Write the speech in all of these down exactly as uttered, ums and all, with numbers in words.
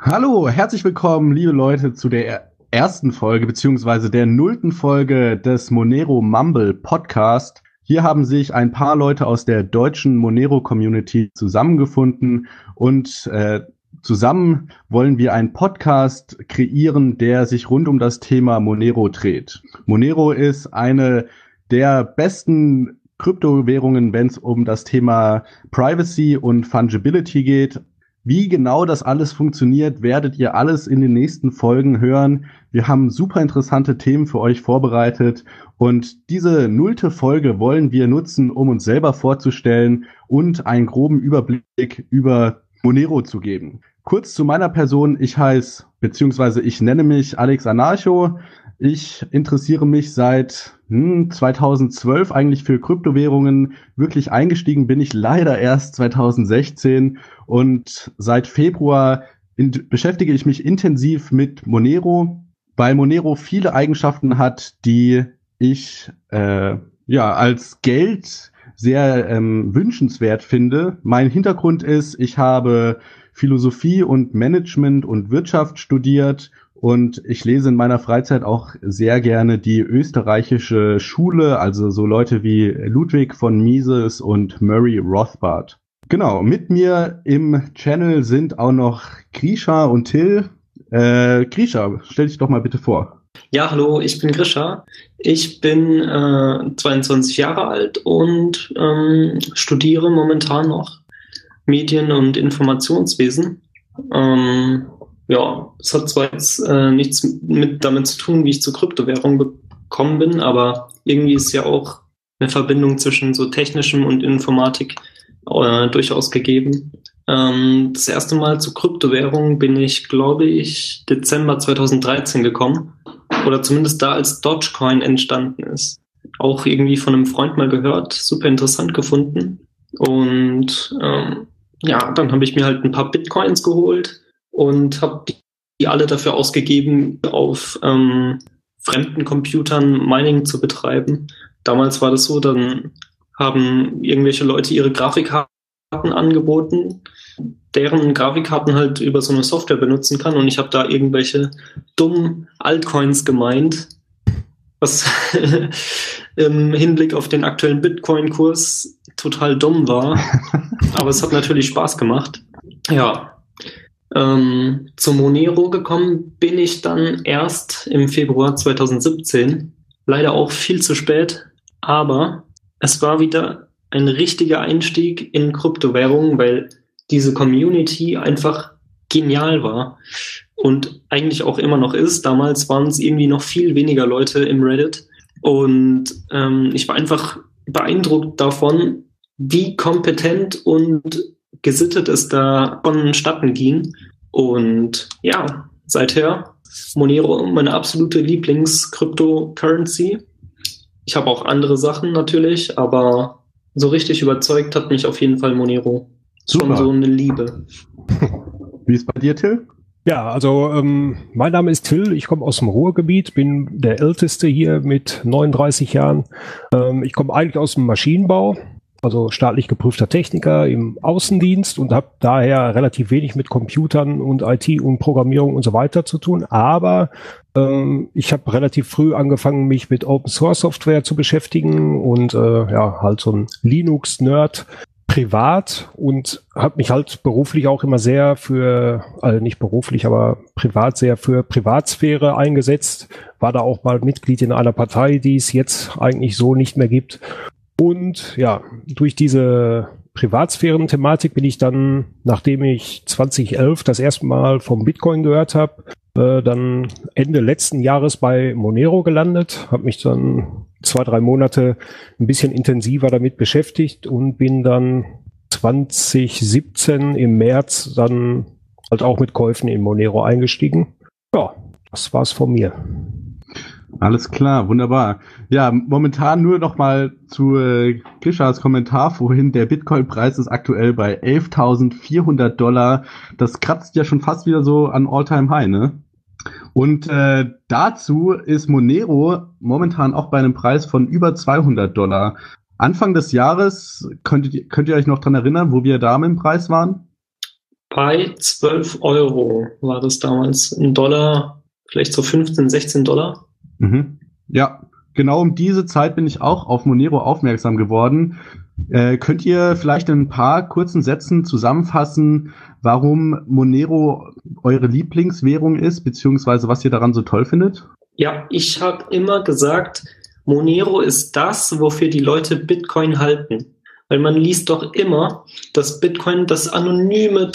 Hallo, herzlich willkommen, liebe Leute, zu der ersten Folge beziehungsweise der nullten Folge des Monero Mumble Podcast. Hier haben sich ein paar Leute aus der deutschen Monero-Community zusammengefunden und äh, zusammen wollen wir einen Podcast kreieren, der sich rund um das Thema Monero dreht. Monero ist eine der besten Kryptowährungen, wenn es um das Thema Privacy und Fungibility geht. Wie genau das alles funktioniert, werdet ihr alles in den nächsten Folgen hören. Wir haben super interessante Themen für euch vorbereitet und diese nullte Folge wollen wir nutzen, um uns selber vorzustellen und einen groben Überblick über Monero zu geben. Kurz zu meiner Person, ich heiße, beziehungsweise ich nenne mich Alex Anarcho. Ich interessiere mich seit hm, zweitausendzwölf eigentlich für Kryptowährungen. Wirklich eingestiegen bin ich leider erst zweitausendsechzehn und seit Februar in, beschäftige ich mich intensiv mit Monero, weil Monero viele Eigenschaften hat, die ich äh, ja als Geld sehr ähm, wünschenswert finde. Mein Hintergrund ist, ich habe Philosophie und Management und Wirtschaft studiert. Und ich lese in meiner Freizeit auch sehr gerne die österreichische Schule, also so Leute wie Ludwig von Mises und Murray Rothbard. Genau, mit mir im Channel sind auch noch Grisha und Till. Äh, Grisha, stell dich doch mal bitte vor. Ja, hallo, ich bin Grisha. Ich bin äh, zweiundzwanzig Jahre alt und ähm, studiere momentan noch Medien- und Informationswesen. Ähm, Ja, es hat zwar jetzt äh, nichts mit damit zu tun, wie ich zur Kryptowährung gekommen bin, aber irgendwie ist ja auch eine Verbindung zwischen so technischem und Informatik äh, durchaus gegeben. Ähm, das erste Mal zur Kryptowährung bin ich, glaube ich, Dezember zweitausenddreizehn gekommen. Oder zumindest da, als Dogecoin entstanden ist. Auch irgendwie von einem Freund mal gehört, super interessant gefunden. Und ähm, ja, dann habe ich mir halt ein paar Bitcoins geholt und habe die alle dafür ausgegeben, auf ähm, fremden Computern Mining zu betreiben. Damals war das so, dann haben irgendwelche Leute ihre Grafikkarten angeboten, deren Grafikkarten halt über so eine Software benutzen kann und ich habe da irgendwelche dummen Altcoins gemeint, was im Hinblick auf den aktuellen Bitcoin-Kurs total dumm war, aber es hat natürlich Spaß gemacht. Ja, Ähm, zu Monero gekommen bin ich dann erst im Februar zweitausendsiebzehn. Leider auch viel zu spät, aber es war wieder ein richtiger Einstieg in Kryptowährungen, weil diese Community einfach genial war und eigentlich auch immer noch ist. Damals waren es irgendwie noch viel weniger Leute im Reddit und ähm, ich war einfach beeindruckt davon, wie kompetent und gesittet es da vonstatten ging. Und ja, seither Monero meine absolute Lieblings-Cryptocurrency. Ich habe auch andere Sachen natürlich, aber so richtig überzeugt hat mich auf jeden Fall Monero. Super. Schon so eine Liebe. Wie ist bei dir, Till? Ja, also ähm, mein Name ist Till, ich komme aus dem Ruhrgebiet, bin der Älteste hier mit neununddreißig Jahren. Ähm, ich komme eigentlich aus dem Maschinenbau, also staatlich geprüfter Techniker im Außendienst und habe daher relativ wenig mit Computern und I T und Programmierung und so weiter zu tun. Aber ähm, ich habe relativ früh angefangen, mich mit Open Source Software zu beschäftigen und äh, ja, halt so ein Linux-Nerd privat und habe mich halt beruflich auch immer sehr für, also nicht beruflich, aber privat sehr für Privatsphäre eingesetzt. War da auch mal Mitglied in einer Partei, die es jetzt eigentlich so nicht mehr gibt. Und ja, durch diese Privatsphären-Thematik bin ich dann, nachdem ich zweitausendelf das erste Mal vom Bitcoin gehört habe, äh, dann Ende letzten Jahres bei Monero gelandet, habe mich dann zwei, drei Monate ein bisschen intensiver damit beschäftigt und bin dann zweitausendsiebzehn im März dann halt auch mit Käufen in Monero eingestiegen. Ja, das war's von mir. Alles klar, wunderbar. Ja, momentan nur noch mal zu äh, Grishas Kommentar vorhin. Der Bitcoin-Preis ist aktuell bei elftausendvierhundert Dollar. Das kratzt ja schon fast wieder so an All-Time-High, ne? Und äh, dazu ist Monero momentan auch bei einem Preis von über zweihundert Dollar. Anfang des Jahres, könnt ihr, könnt ihr euch noch dran erinnern, wo wir da mit dem Preis waren? Bei zwölf Euro war das damals. Ein Dollar, vielleicht so fünfzehn, sechzehn Dollar. Mhm. Ja, genau um diese Zeit bin ich auch auf Monero aufmerksam geworden. Äh, könnt ihr vielleicht in ein paar kurzen Sätzen zusammenfassen, warum Monero eure Lieblingswährung ist, beziehungsweise was ihr daran so toll findet? Ja, ich habe immer gesagt, Monero ist das, wofür die Leute Bitcoin halten. Weil man liest doch immer, dass Bitcoin das anonyme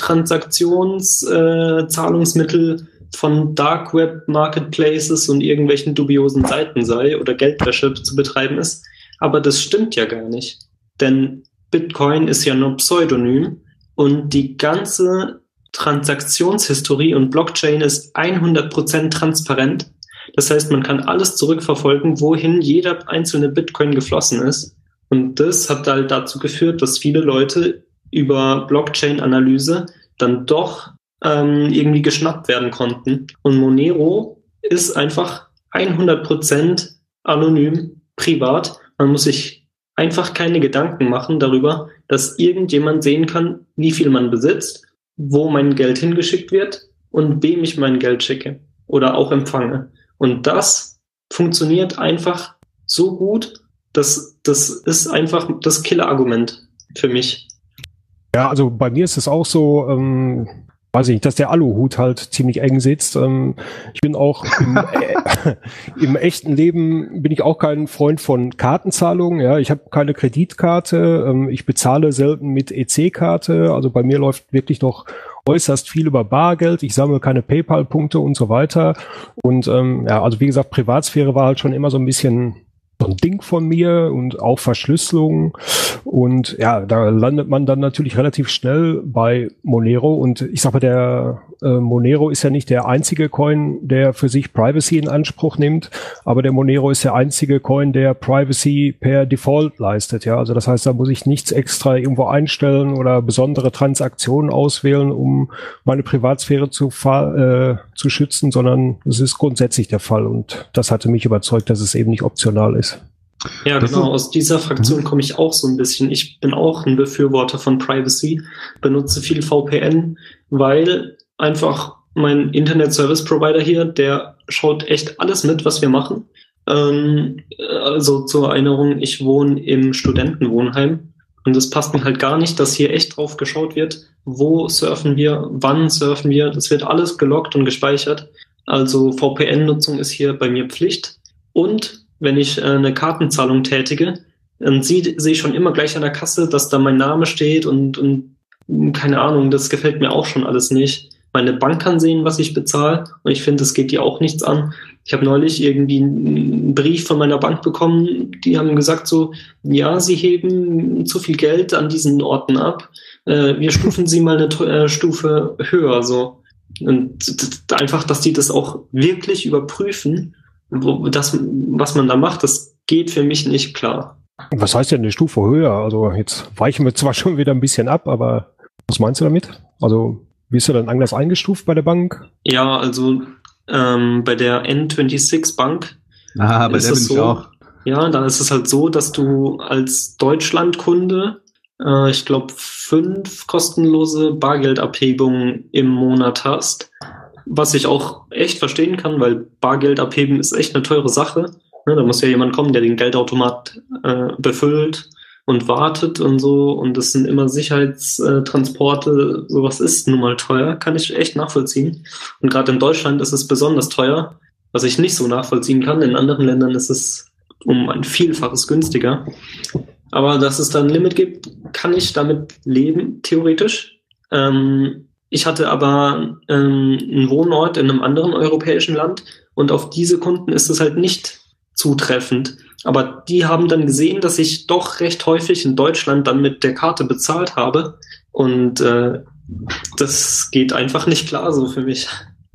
Transaktionszahlungsmittel äh, von Dark Web Marketplaces und irgendwelchen dubiosen Seiten sei oder Geldwäsche zu betreiben ist. Aber das stimmt ja gar nicht. Denn Bitcoin ist ja nur Pseudonym und die ganze Transaktionshistorie und Blockchain ist hundert Prozent transparent. Das heißt, man kann alles zurückverfolgen, wohin jeder einzelne Bitcoin geflossen ist. Und das hat halt dazu geführt, dass viele Leute über Blockchain-Analyse dann doch ähm, irgendwie geschnappt werden konnten. Und Monero ist einfach hundert Prozent anonym, privat. Man muss sich einfach keine Gedanken machen darüber, dass irgendjemand sehen kann, wie viel man besitzt, wo mein Geld hingeschickt wird und wem ich mein Geld schicke oder auch empfange. Und das funktioniert einfach so gut, dass das ist einfach das Killer-Argument für mich. Ja, also bei mir ist es auch so, ähm, weiß ich nicht, dass der Aluhut halt ziemlich eng sitzt. Ähm, ich bin auch im, äh, im echten Leben bin ich auch kein Freund von Kartenzahlungen. Ja, ich habe keine Kreditkarte. Ähm, ich bezahle selten mit E C-Karte. Also bei mir läuft wirklich noch äußerst viel über Bargeld. Ich sammle keine PayPal-Punkte und so weiter. Und ähm, ja, also wie gesagt, Privatsphäre war halt schon immer so ein bisschen so ein Ding von mir und auch Verschlüsselung. Und ja, da landet man dann natürlich relativ schnell bei Monero. Und ich sag mal, der äh, Monero ist ja nicht der einzige Coin, der für sich Privacy in Anspruch nimmt, aber der Monero ist der einzige Coin, der Privacy per Default leistet. Ja, also das heißt, da muss ich nichts extra irgendwo einstellen oder besondere Transaktionen auswählen, um meine Privatsphäre zu, äh, zu schützen, sondern es ist grundsätzlich der Fall. Und das hatte mich überzeugt, dass es eben nicht optional ist. Ja, das genau. Aus dieser Fraktion komme ich auch so ein bisschen. Ich bin auch ein Befürworter von Privacy, benutze viel V P N, weil einfach mein Internet-Service-Provider hier, der schaut echt alles mit, was wir machen. Ähm, also zur Erinnerung, ich wohne im Studentenwohnheim und es passt mir halt gar nicht, dass hier echt drauf geschaut wird, wo surfen wir, wann surfen wir. Das wird alles geloggt und gespeichert. Also V P N-Nutzung ist hier bei mir Pflicht. Und wenn ich äh, eine Kartenzahlung tätige, dann sehe seh ich schon immer gleich an der Kasse, dass da mein Name steht und, und keine Ahnung, das gefällt mir auch schon alles nicht. Meine Bank kann sehen, was ich bezahle und ich finde, das geht die auch nichts an. Ich habe neulich irgendwie einen Brief von meiner Bank bekommen, die haben gesagt so, ja, sie heben zu viel Geld an diesen Orten ab, äh, wir stufen sie mal eine äh, Stufe höher. So. Und einfach, dass die das auch wirklich überprüfen, Wo, das, was man da macht, das geht für mich nicht klar. Was heißt denn eine Stufe höher? Also jetzt weichen wir zwar schon wieder ein bisschen ab, aber was meinst du damit? Also wirst du dann anders eingestuft bei der Bank? Ja, also ähm, bei der N sechsundzwanzig Bank ah, bei ist der es bin so, ich auch. Ja, dann ist es halt so, dass du als Deutschlandkunde äh, ich glaube fünf kostenlose Bargeldabhebungen im Monat hast. Was ich auch echt verstehen kann, weil Bargeld abheben ist echt eine teure Sache. Ne, da muss ja jemand kommen, der den Geldautomat äh, befüllt und wartet und so. Und das sind immer Sicherheitstransporte. Sowas ist nun mal teuer, kann ich echt nachvollziehen. Und gerade in Deutschland ist es besonders teuer, was ich nicht so nachvollziehen kann. In anderen Ländern ist es um ein Vielfaches günstiger. Aber dass es da ein Limit gibt, kann ich damit leben, theoretisch. Ähm, Ich hatte aber ähm, einen Wohnort in einem anderen europäischen Land und auf diese Kunden ist es halt nicht zutreffend. Aber die haben dann gesehen, dass ich doch recht häufig in Deutschland dann mit der Karte bezahlt habe und äh, das geht einfach nicht klar so für mich.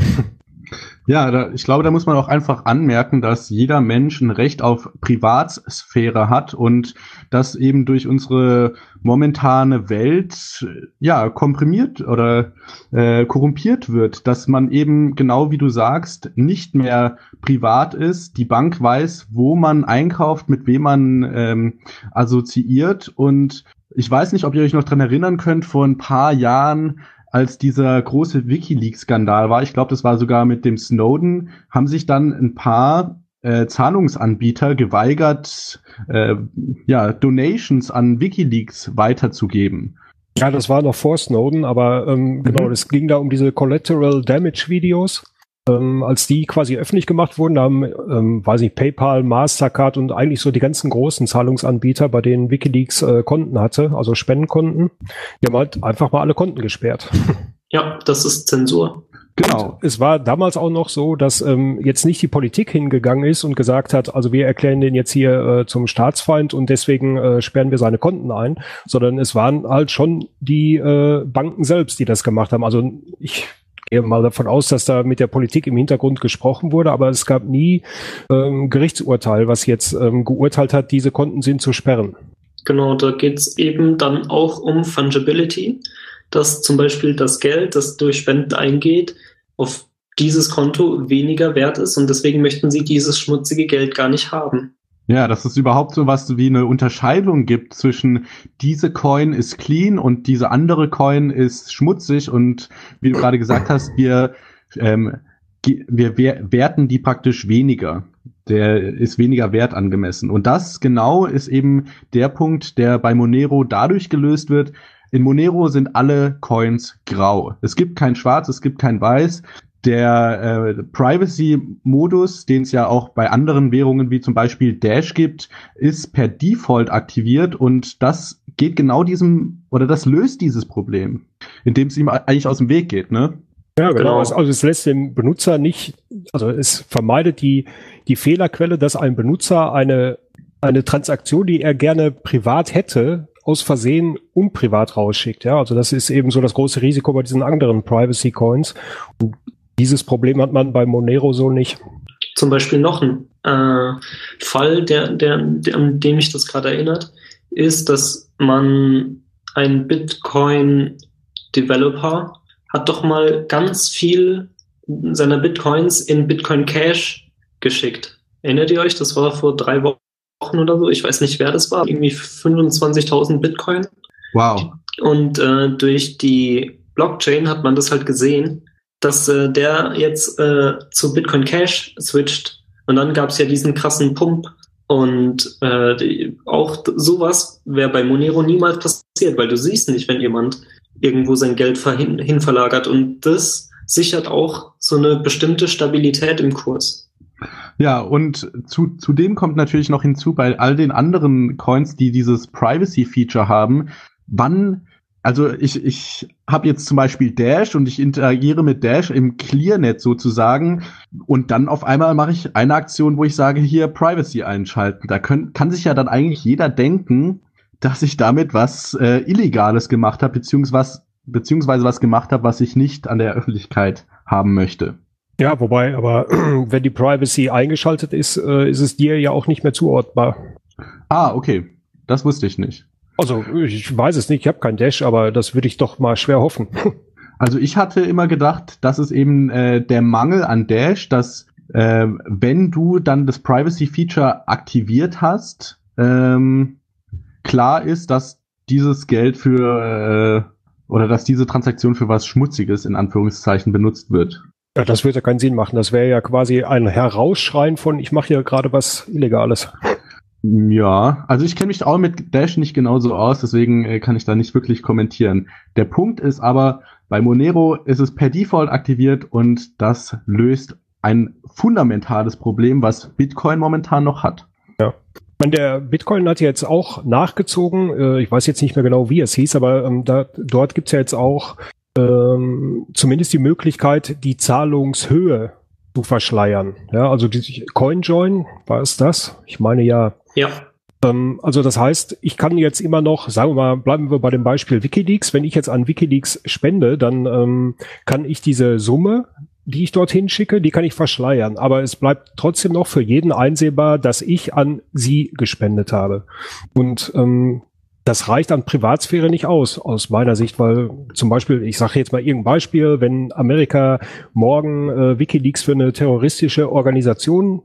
Ja, da, ich glaube, da muss man auch einfach anmerken, dass jeder Mensch ein Recht auf Privatsphäre hat und das eben durch unsere momentane Welt ja komprimiert oder äh, korrumpiert wird, dass man eben genau wie du sagst nicht mehr privat ist. Die Bank weiß, wo man einkauft, mit wem man ähm, assoziiert und ich weiß nicht, ob ihr euch noch dran erinnern könnt, vor ein paar Jahren als dieser große WikiLeaks-Skandal war, ich glaube, das war sogar mit dem Snowden, haben sich dann ein paar äh, Zahlungsanbieter geweigert, äh, ja, Donations an WikiLeaks weiterzugeben. Ja, das war noch vor Snowden, aber ähm, mhm. genau, es ging da um diese Collateral Damage Videos. Ähm, als die quasi öffentlich gemacht wurden, haben, ähm, weiß nicht, PayPal, Mastercard und eigentlich so die ganzen großen Zahlungsanbieter, bei denen WikiLeaks äh, Konten hatte, also Spendenkonten, die haben halt einfach mal alle Konten gesperrt. Ja, das ist Zensur. Genau. Und es war damals auch noch so, dass ähm, jetzt nicht die Politik hingegangen ist und gesagt hat, also wir erklären den jetzt hier äh, zum Staatsfeind und deswegen äh, sperren wir seine Konten ein, sondern es waren halt schon die äh, Banken selbst, die das gemacht haben. Also ich gehe mal davon aus, dass da mit der Politik im Hintergrund gesprochen wurde, aber es gab nie ähm, Gerichtsurteil, was jetzt ähm, geurteilt hat, diese Konten sind zu sperren. Genau, da geht es eben dann auch um Fungibility, dass zum Beispiel das Geld, das durch Spenden eingeht, auf dieses Konto weniger wert ist und deswegen möchten sie dieses schmutzige Geld gar nicht haben. Ja, dass es überhaupt so was wie eine Unterscheidung gibt zwischen diese Coin ist clean und diese andere Coin ist schmutzig und wie du gerade gesagt hast, wir, ähm, wir werten die praktisch weniger. Der ist weniger wert angemessen. Und das genau ist eben der Punkt, der bei Monero dadurch gelöst wird. In Monero sind alle Coins grau. Es gibt kein Schwarz, es gibt kein Weiß. Der äh, Privacy-Modus, den es ja auch bei anderen Währungen wie zum Beispiel Dash gibt, ist per Default aktiviert und das geht genau diesem, oder das löst dieses Problem, indem es ihm eigentlich aus dem Weg geht, ne? Ja, genau. Also es lässt den Benutzer nicht, also es vermeidet die, die Fehlerquelle, dass ein Benutzer eine, eine Transaktion, die er gerne privat hätte, aus Versehen unprivat rausschickt. Ja, also das ist eben so das große Risiko bei diesen anderen Privacy-Coins. Und dieses Problem hat man bei Monero so nicht. Zum Beispiel noch ein äh, Fall, der, der, der, an den mich das gerade erinnert, ist, dass man ein Bitcoin-Developer hat doch mal ganz viel seiner Bitcoins in Bitcoin Cash geschickt. Erinnert ihr euch? Das war vor drei Wochen oder so. Ich weiß nicht, wer das war. Irgendwie fünfundzwanzigtausend Bitcoin. Wow. Und äh, durch die Blockchain hat man das halt gesehen, dass äh, der jetzt äh, zu Bitcoin Cash switcht. Und dann gab es ja diesen krassen Pump. Und äh, die, auch sowas wäre bei Monero niemals passiert, weil du siehst nicht, wenn jemand irgendwo sein Geld hin, hin verlagert. Und das sichert auch so eine bestimmte Stabilität im Kurs. Ja, und zu, zudem kommt natürlich noch hinzu, bei all den anderen Coins, die dieses Privacy-Feature haben, wann, also ich, ich habe jetzt zum Beispiel Dash und ich interagiere mit Dash im Clearnet sozusagen und dann auf einmal mache ich eine Aktion, wo ich sage, hier Privacy einschalten. Da können, kann sich ja dann eigentlich jeder denken, dass ich damit was äh, Illegales gemacht habe, beziehungsweise, beziehungsweise was gemacht habe, was ich nicht an der Öffentlichkeit haben möchte. Ja, wobei, aber wenn die Privacy eingeschaltet ist, äh, ist es dir ja auch nicht mehr zuordnbar. Ah, okay. Das wusste ich nicht. Also, ich weiß es nicht, ich habe kein Dash, aber das würde ich doch mal schwer hoffen. Also ich hatte immer gedacht, das ist eben äh, der Mangel an Dash, dass äh, wenn du dann das Privacy-Feature aktiviert hast, ähm, klar ist, dass dieses Geld für, äh, oder dass diese Transaktion für was Schmutziges in Anführungszeichen benutzt wird. Ja, das würde ja keinen Sinn machen. Das wäre ja quasi ein Herausschreien von, ich mache hier gerade was Illegales. Ja, also ich kenne mich auch mit Dash nicht genauso aus, deswegen äh, kann ich da nicht wirklich kommentieren. Der Punkt ist aber, bei Monero ist es per Default aktiviert und das löst ein fundamentales Problem, was Bitcoin momentan noch hat. Ja. Und der Bitcoin hat jetzt auch nachgezogen, äh, ich weiß jetzt nicht mehr genau, wie es hieß, aber ähm, da, dort gibt's ja jetzt auch ähm, zumindest die Möglichkeit, die Zahlungshöhe zu verschleiern. Ja, also die CoinJoin, war es das? Ich meine ja. Ja. Ähm, also das heißt, ich kann jetzt immer noch, sagen wir mal, bleiben wir bei dem Beispiel WikiLeaks, wenn ich jetzt an WikiLeaks spende, dann ähm, kann ich diese Summe, die ich dorthin schicke, die kann ich verschleiern. Aber es bleibt trotzdem noch für jeden einsehbar, dass ich an sie gespendet habe. Und ähm, das reicht an Privatsphäre nicht aus, aus meiner Sicht, weil zum Beispiel, ich sage jetzt mal irgendein Beispiel, wenn Amerika morgen äh, WikiLeaks für eine terroristische Organisation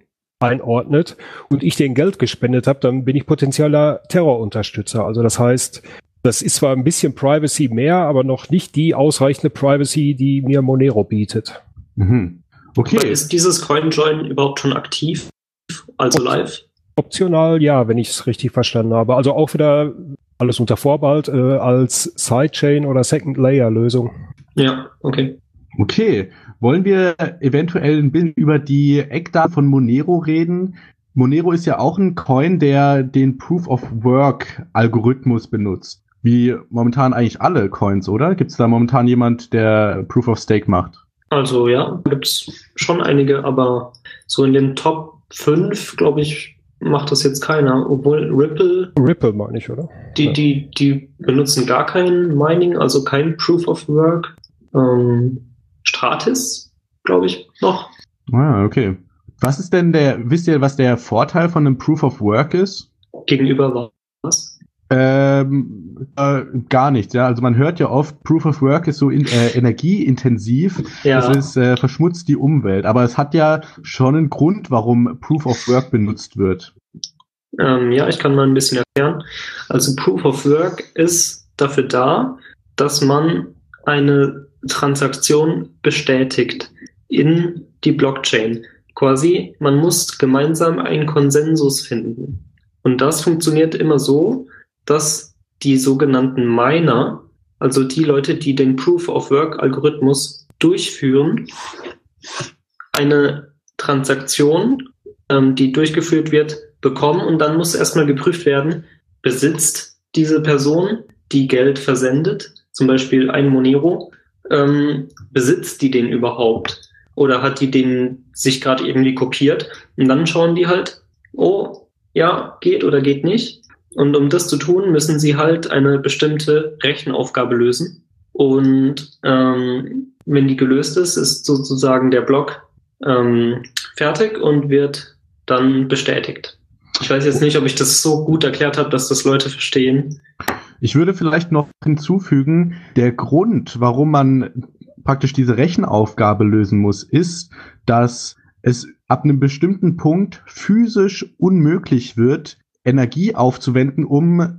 einordnet und ich denen Geld gespendet habe, dann bin ich potenzieller Terrorunterstützer. Also das heißt, Das ist zwar ein bisschen Privacy mehr, aber noch nicht die ausreichende Privacy, die mir Monero bietet. Mhm. Okay. Aber ist dieses CoinJoin überhaupt schon aktiv? Also live? Optional, ja, wenn ich es richtig verstanden habe. Also auch wieder alles unter Vorbehalt äh, als Sidechain oder Second-Layer-Lösung. Ja, okay. Okay. Wollen wir eventuell ein bisschen über die Eckdaten von Monero reden? Monero ist ja auch ein Coin, der den Proof-of-Work-Algorithmus benutzt. Wie momentan eigentlich alle Coins, oder? Gibt es da momentan jemand, der Proof-of-Stake macht? Also ja, gibt es schon einige, aber so in den Top fünf, glaube ich, macht das jetzt keiner. Obwohl Ripple... Ripple meine ich, oder? Die, ja. die, die benutzen gar kein Mining, also kein Proof-of-Work. Ähm, Stratis, glaube ich, noch. Ah, okay. Was ist denn der, wisst ihr, was der Vorteil von einem Proof of Work ist? Gegenüber was? Ähm, äh, gar nichts, ja. Also man hört ja oft, Proof of Work ist so in, äh, energieintensiv, Ja. das ist, äh, verschmutzt die Umwelt. Aber es hat ja schon einen Grund, warum Proof of Work benutzt wird. Ähm, ja, ich kann mal ein bisschen erklären. Also Proof of Work ist dafür da, dass man eine Transaktion bestätigt in die Blockchain. Quasi, man muss gemeinsam einen Konsensus finden. Und das funktioniert immer so, dass die sogenannten Miner, also die Leute, die den Proof-of-Work-Algorithmus durchführen, eine Transaktion, ähm, die durchgeführt wird, bekommen und dann muss erstmal geprüft werden, besitzt diese Person, die Geld versendet, zum Beispiel ein Monero, ähm, besitzt die den überhaupt? Oder hat die den sich gerade irgendwie kopiert? Und dann schauen die halt, oh, ja, geht oder geht nicht. Und um das zu tun, müssen sie halt eine bestimmte Rechenaufgabe lösen. Und ähm, wenn die gelöst ist, ist sozusagen der Block ähm, fertig und wird dann bestätigt. Ich weiß jetzt nicht, ob ich das so gut erklärt habe, dass das Leute verstehen. Ich würde vielleicht noch hinzufügen, der Grund, warum man praktisch diese Rechenaufgabe lösen muss, ist, dass es ab einem bestimmten Punkt physisch unmöglich wird, Energie aufzuwenden, um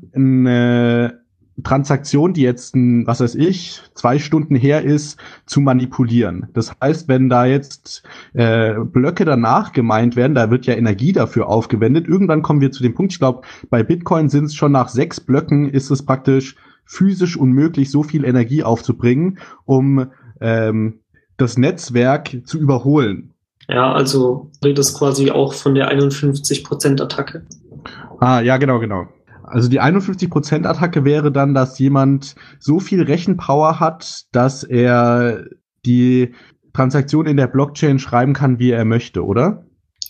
eine Transaktion, die jetzt, ein, was weiß ich, zwei Stunden her ist, zu manipulieren. Das heißt, wenn da jetzt äh, Blöcke danach gemeint werden, da wird ja Energie dafür aufgewendet. Irgendwann kommen wir zu dem Punkt, ich glaube, bei Bitcoin sind es schon nach sechs Blöcken, ist es praktisch physisch unmöglich, so viel Energie aufzubringen, um ähm, das Netzwerk zu überholen. Ja, also redest quasi auch von der einundfünfzig Prozent Attacke. Ah, ja, genau, genau. Also die einundfünfzig Prozent Attacke wäre dann, dass jemand so viel Rechenpower hat, dass er die Transaktion in der Blockchain schreiben kann, wie er möchte, oder?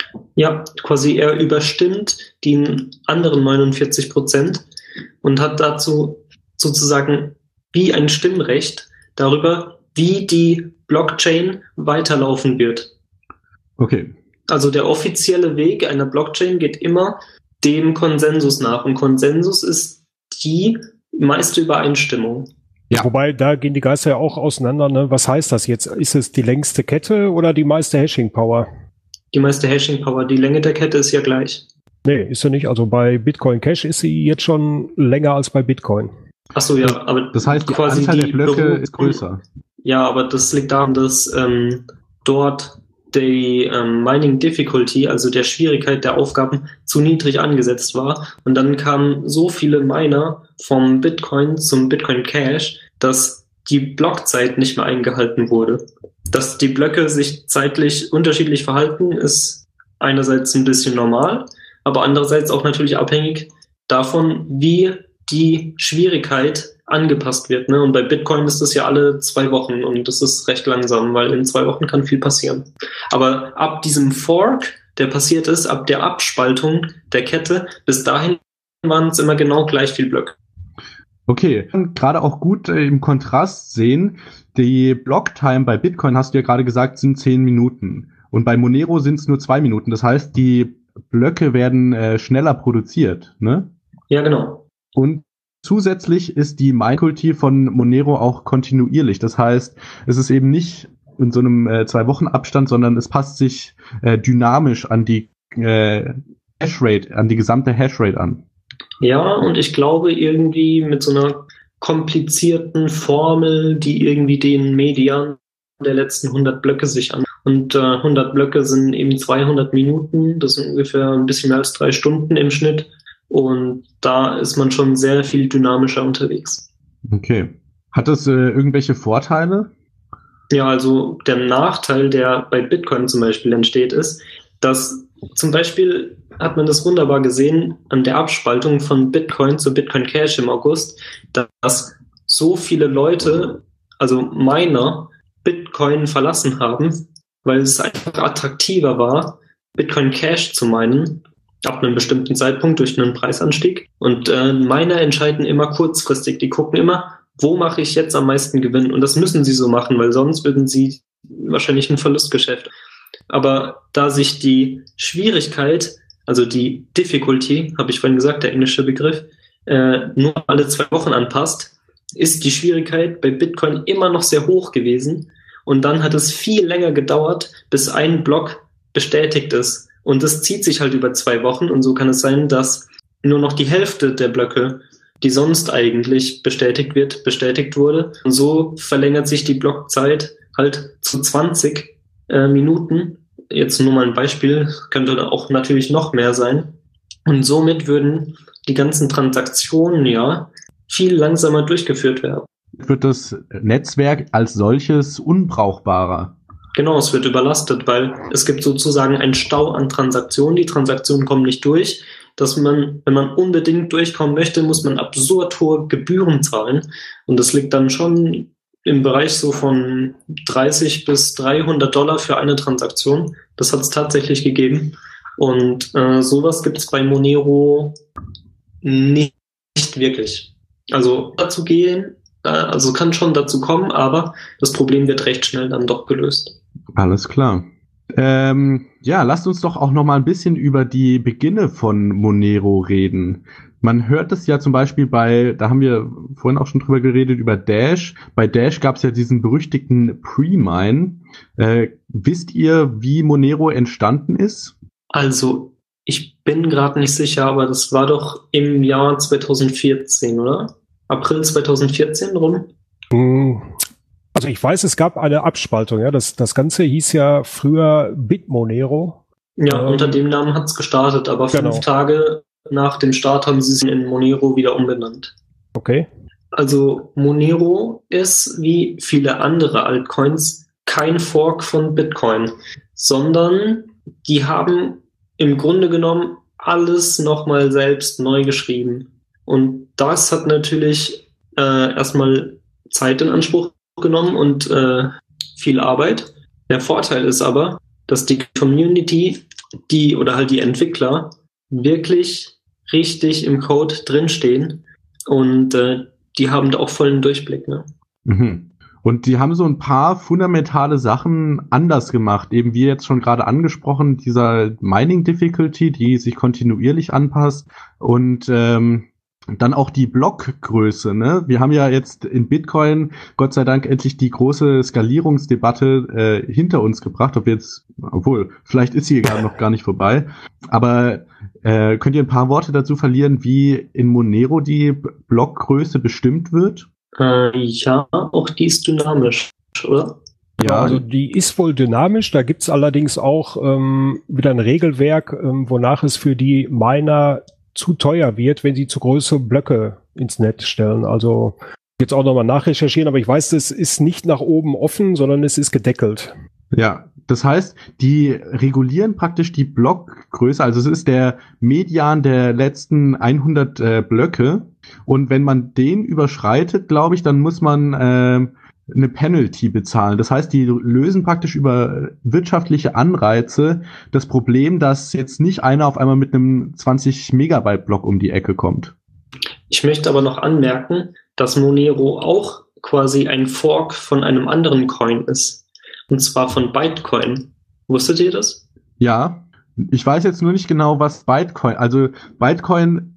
Ja, quasi er überstimmt die anderen neunundvierzig Prozent und hat dazu sozusagen wie ein Stimmrecht darüber, wie die Blockchain weiterlaufen wird. Okay. Also der offizielle Weg einer Blockchain geht immer dem Konsensus nach. Und Konsensus ist die meiste Übereinstimmung. Ja. Wobei, da gehen die Geister ja auch auseinander. Ne? Was heißt das jetzt? Ist es die längste Kette oder die meiste Hashing-Power? Die meiste Hashing-Power. Die Länge der Kette ist ja gleich. Nee, ist sie nicht. Also bei Bitcoin Cash ist sie jetzt schon länger als bei Bitcoin. Ach so, ja. Aber das heißt, die quasi Anzahl die der Blöcke Beru- ist größer. Ja, aber das liegt daran, dass ähm, dort die ähm, Mining Difficulty, also der Schwierigkeit der Aufgaben, zu niedrig angesetzt war. Und dann kamen so viele Miner vom Bitcoin zum Bitcoin Cash, dass die Blockzeit nicht mehr eingehalten wurde. Dass die Blöcke sich zeitlich unterschiedlich verhalten, ist einerseits ein bisschen normal, aber andererseits auch natürlich abhängig davon, wie die Schwierigkeit angepasst wird. Ne? Und bei Bitcoin ist das ja alle zwei Wochen und das ist recht langsam, weil in zwei Wochen kann viel passieren. Aber ab diesem Fork, der passiert ist, ab der Abspaltung der Kette, bis dahin waren es immer genau gleich viel Blöcke. Okay, gerade auch gut äh, im Kontrast sehen, die Blocktime bei Bitcoin, hast du ja gerade gesagt, sind zehn Minuten. Und bei Monero sind es nur zwei Minuten. Das heißt, die Blöcke werden äh, schneller produziert, ne? Ja, genau. Und zusätzlich ist die Mining-Kultur von Monero auch kontinuierlich. Das heißt, es ist eben nicht in so einem äh, zwei Wochen Abstand, sondern es passt sich äh, dynamisch an die äh, Hashrate, an die gesamte Hashrate an. Ja, und ich glaube irgendwie mit so einer komplizierten Formel, die irgendwie den Median der letzten hundert Blöcke sich an. Und äh, hundert Blöcke sind eben zweihundert Minuten, das sind ungefähr ein bisschen mehr als drei Stunden im Schnitt. Und da ist man schon sehr viel dynamischer unterwegs. Okay. Hat das äh, irgendwelche Vorteile? Ja, also der Nachteil, der bei Bitcoin zum Beispiel entsteht, ist, dass zum Beispiel hat man das wunderbar gesehen an der Abspaltung von Bitcoin zu Bitcoin Cash im August, dass so viele Leute, also Miner, Bitcoin verlassen haben, weil es einfach attraktiver war, Bitcoin Cash zu minen, ab einem bestimmten Zeitpunkt durch einen Preisanstieg. Und äh, Miner entscheiden immer kurzfristig, die gucken immer, wo mache ich jetzt am meisten Gewinn? Und das müssen sie so machen, weil sonst würden sie wahrscheinlich ein Verlustgeschäft. Aber da sich die Schwierigkeit, also die Difficulty, habe ich vorhin gesagt, der englische Begriff, äh, nur alle zwei Wochen anpasst, ist die Schwierigkeit bei Bitcoin immer noch sehr hoch gewesen. Und dann hat es viel länger gedauert, bis ein Block bestätigt ist. Und das zieht sich halt über zwei Wochen. Und so kann es sein, dass nur noch die Hälfte der Blöcke, die sonst eigentlich bestätigt wird, bestätigt wurde. Und so verlängert sich die Blockzeit halt zu zwanzig äh, Minuten. Jetzt nur mal ein Beispiel, könnte auch natürlich noch mehr sein. Und somit würden die ganzen Transaktionen ja viel langsamer durchgeführt werden. Wird das Netzwerk als solches unbrauchbarer? Genau, es wird überlastet, weil es gibt sozusagen einen Stau an Transaktionen. Die Transaktionen kommen nicht durch. Dass man, wenn man unbedingt durchkommen möchte, muss man absurd hohe Gebühren zahlen. Und das liegt dann schon im Bereich so von dreißig bis dreihundert Dollar für eine Transaktion. Das hat es tatsächlich gegeben. Und äh, sowas gibt es bei Monero nicht, nicht wirklich. Also dazu gehen, äh, also kann schon dazu kommen, aber das Problem wird recht schnell dann doch gelöst. Alles klar. Ähm, ja, lasst uns doch auch noch mal ein bisschen über die Beginne von Monero reden. Man hört es ja zum Beispiel bei, da haben wir vorhin auch schon drüber geredet, über Dash. Bei Dash gab es ja diesen berüchtigten Pre-Mine. Äh, wisst ihr, wie Monero entstanden ist? Also, ich bin gerade nicht sicher, aber das war doch im Jahr zweitausendvierzehn, oder? April zweitausendvierzehn rum? Hm. Also ich weiß, es gab eine Abspaltung, ja. Das, das Ganze hieß ja früher Bitmonero. Ja, ähm, unter dem Namen hat's gestartet, aber genau. fünf Tage nach dem Start haben sie es in Monero wieder umbenannt. Okay. Also Monero ist, wie viele andere Altcoins, kein Fork von Bitcoin, sondern die haben im Grunde genommen alles nochmal selbst neu geschrieben. Und das hat natürlich äh, erstmal Zeit in Anspruch genommen und äh, viel Arbeit. Der Vorteil ist aber, dass die Community, die oder halt die Entwickler wirklich richtig im Code drinstehen und äh, die haben da auch vollen Durchblick. Ne? Mhm. Und die haben so ein paar fundamentale Sachen anders gemacht. Eben wie jetzt schon gerade angesprochen, dieser Mining Difficulty, die sich kontinuierlich anpasst und ähm, dann auch die Blockgröße, ne? Wir haben ja jetzt in Bitcoin, Gott sei Dank, endlich die große Skalierungsdebatte äh, hinter uns gebracht. Ob wir jetzt, obwohl, vielleicht ist sie gar noch gar nicht vorbei. Aber äh, könnt ihr ein paar Worte dazu verlieren, wie in Monero die Blockgröße bestimmt wird? Äh, ja, auch die ist dynamisch, oder? Ja, also die ist wohl dynamisch. Da gibt's allerdings auch ähm, wieder ein Regelwerk, ähm, wonach es für die Miner zu teuer wird, wenn sie zu große Blöcke ins Netz stellen. Also jetzt auch nochmal nachrecherchieren, aber ich weiß, das ist nicht nach oben offen, sondern es ist gedeckelt. Ja, das heißt, die regulieren praktisch die Blockgröße, also es ist der Median der letzten hundert äh, Blöcke und wenn man den überschreitet, glaube ich, dann muss man äh, eine Penalty bezahlen. Das heißt, die lösen praktisch über wirtschaftliche Anreize das Problem, dass jetzt nicht einer auf einmal mit einem zwanzig Megabyte Block um die Ecke kommt. Ich möchte aber noch anmerken, dass Monero auch quasi ein Fork von einem anderen Coin ist. Und zwar von Bytecoin. Wusstet ihr das? Ja, ich weiß jetzt nur nicht genau, was Bytecoin, also Bytecoin,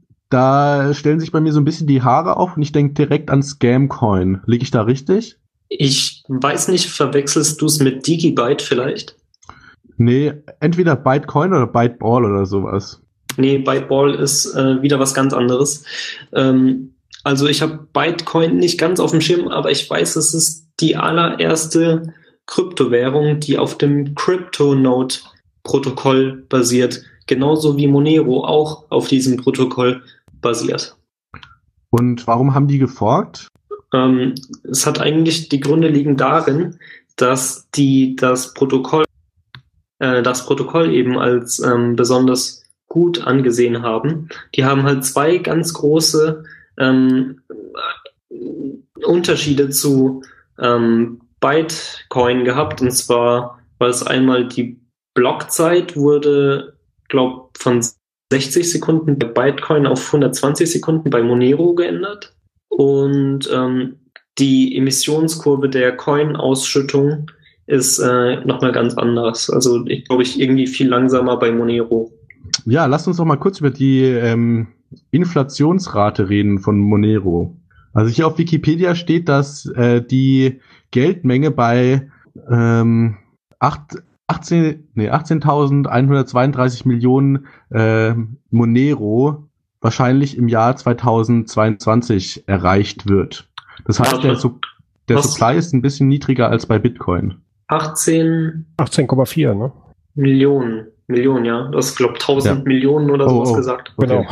da stellen sich bei mir so ein bisschen die Haare auf und ich denke direkt an Scamcoin. Liege ich da richtig? Ich weiß nicht, verwechselst du es mit Digibyte vielleicht? Nee, entweder Bytecoin oder Byteball oder sowas. nee, Byteball ist äh, wieder was ganz anderes. Ähm, also ich habe Bitcoin nicht ganz auf dem Schirm, aber ich weiß, es ist die allererste Kryptowährung, die auf dem CryptoNote-Protokoll basiert. Genauso wie Monero auch auf diesem Protokoll basiert. Und warum haben die geforkt? Ähm, es hat eigentlich, die Gründe liegen darin, dass die das Protokoll, äh, das Protokoll eben als ähm, besonders gut angesehen haben. Die haben halt zwei ganz große ähm, Unterschiede zu ähm, Bitcoin gehabt. Und zwar war es einmal die Blockzeit wurde, glaube von sechzig Sekunden bei Bitcoin auf hundertzwanzig Sekunden bei Monero geändert. Und ähm, die Emissionskurve der Coin-Ausschüttung ist äh, nochmal ganz anders. Also ich glaube, ich irgendwie viel langsamer bei Monero. Ja, lasst uns doch mal kurz über die ähm, Inflationsrate reden von Monero. Also hier auf Wikipedia steht, dass äh, die Geldmenge bei ähm, achtzehn, nee, achtzehntausendeinhundertzweiunddreißig Millionen äh, Monero wahrscheinlich im Jahr zweitausendzweiundzwanzig erreicht wird. Das heißt, der, Su- der Supply ist ein bisschen niedriger als bei Bitcoin. achtzehn achtzehn Komma vier, ne? Millionen. Millionen, ja. Du hast, glaube ich, tausend Ja. Millionen oder Oh, sowas oh. gesagt. Genau.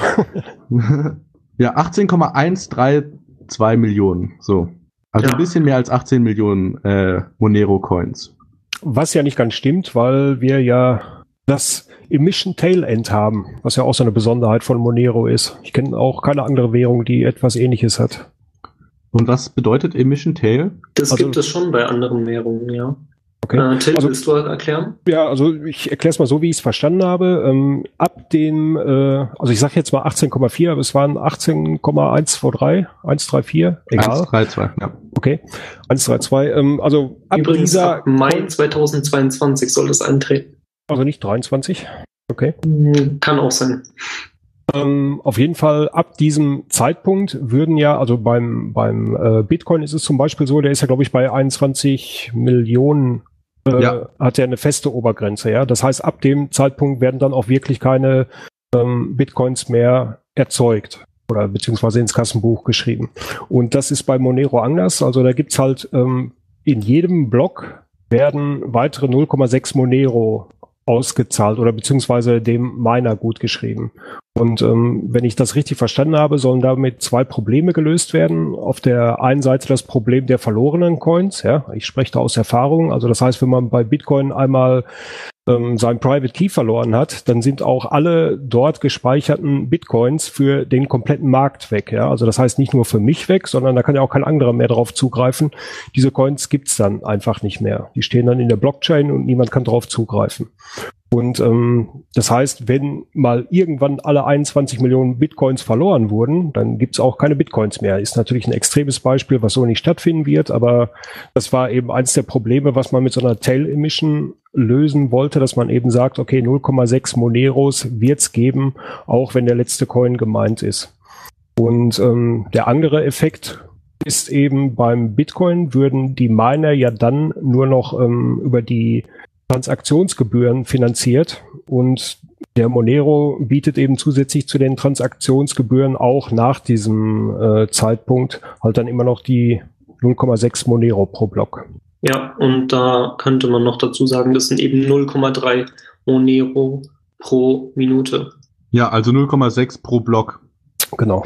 Ja, achtzehn Komma hundertzweiunddreißig Millionen. So. Also Ja. ein bisschen mehr als achtzehn Millionen äh, Monero-Coins. Was ja nicht ganz stimmt, weil wir ja das Emission Tail End haben, was ja auch so eine Besonderheit von Monero ist. Ich kenne auch keine andere Währung, die etwas Ähnliches hat. Und was bedeutet Emission Tail? Das Also- gibt es schon bei anderen Währungen, ja. Okay. Äh, Till, Also- willst du erklären? Ja, also ich erkläre es mal so, wie ich es verstanden habe. Ähm, ab dem, äh, also ich sage jetzt mal achtzehn Komma vier, aber es waren achtzehn Komma hundertdreiundzwanzig, hundertdreiundvierzig, egal. eins drei zwei, ja. Okay, hundertdreiundzwanzig. Ähm, also ab Übrigens, dieser, ab Mai zweitausendzweiundzwanzig soll das eintreten. also nicht dreiundzwanzig. Okay. Hm, Kann auch sein. Ähm, auf jeden Fall ab diesem Zeitpunkt würden ja, also beim beim äh, Bitcoin ist es zum Beispiel so, der ist ja glaube ich bei einundzwanzig Millionen, äh, Ja. hat er eine feste Obergrenze, ja. Das heißt, ab dem Zeitpunkt werden dann auch wirklich keine ähm, Bitcoins mehr erzeugt oder beziehungsweise ins Kassenbuch geschrieben. Und das ist bei Monero anders. Also da gibt's halt ähm, in jedem Block werden weitere null Komma sechs Monero ausgezahlt oder beziehungsweise dem Miner gut geschrieben. Und ähm, wenn ich das richtig verstanden habe, sollen damit zwei Probleme gelöst werden. Auf der einen Seite das Problem der verlorenen Coins. Ja, ich spreche da aus Erfahrung. Also das heißt, wenn man bei Bitcoin einmal ähm, sein Private Key verloren hat, dann sind auch alle dort gespeicherten Bitcoins für den kompletten Markt weg. Ja, also das heißt nicht nur für mich weg, sondern da kann ja auch kein anderer mehr drauf zugreifen. Diese Coins gibt's dann einfach nicht mehr. Die stehen dann in der Blockchain und niemand kann drauf zugreifen. Und ähm, das heißt, wenn mal irgendwann alle einundzwanzig Millionen Bitcoins verloren wurden, dann gibt's auch keine Bitcoins mehr. Ist natürlich ein extremes Beispiel, was so nicht stattfinden wird, aber das war eben eins der Probleme, was man mit so einer Tail Emission lösen wollte, dass man eben sagt, okay, null Komma sechs Moneros wird's geben, auch wenn der letzte Coin gemeint ist. Und ähm, der andere Effekt ist eben beim Bitcoin würden die Miner ja dann nur noch ähm, über die Transaktionsgebühren finanziert und der Monero bietet eben zusätzlich zu den Transaktionsgebühren auch nach diesem äh, Zeitpunkt halt dann immer noch die null Komma sechs Monero pro Block. Ja, und da könnte man noch dazu sagen, das sind eben null Komma drei Monero pro Minute. Ja, also null Komma sechs pro Block. Genau.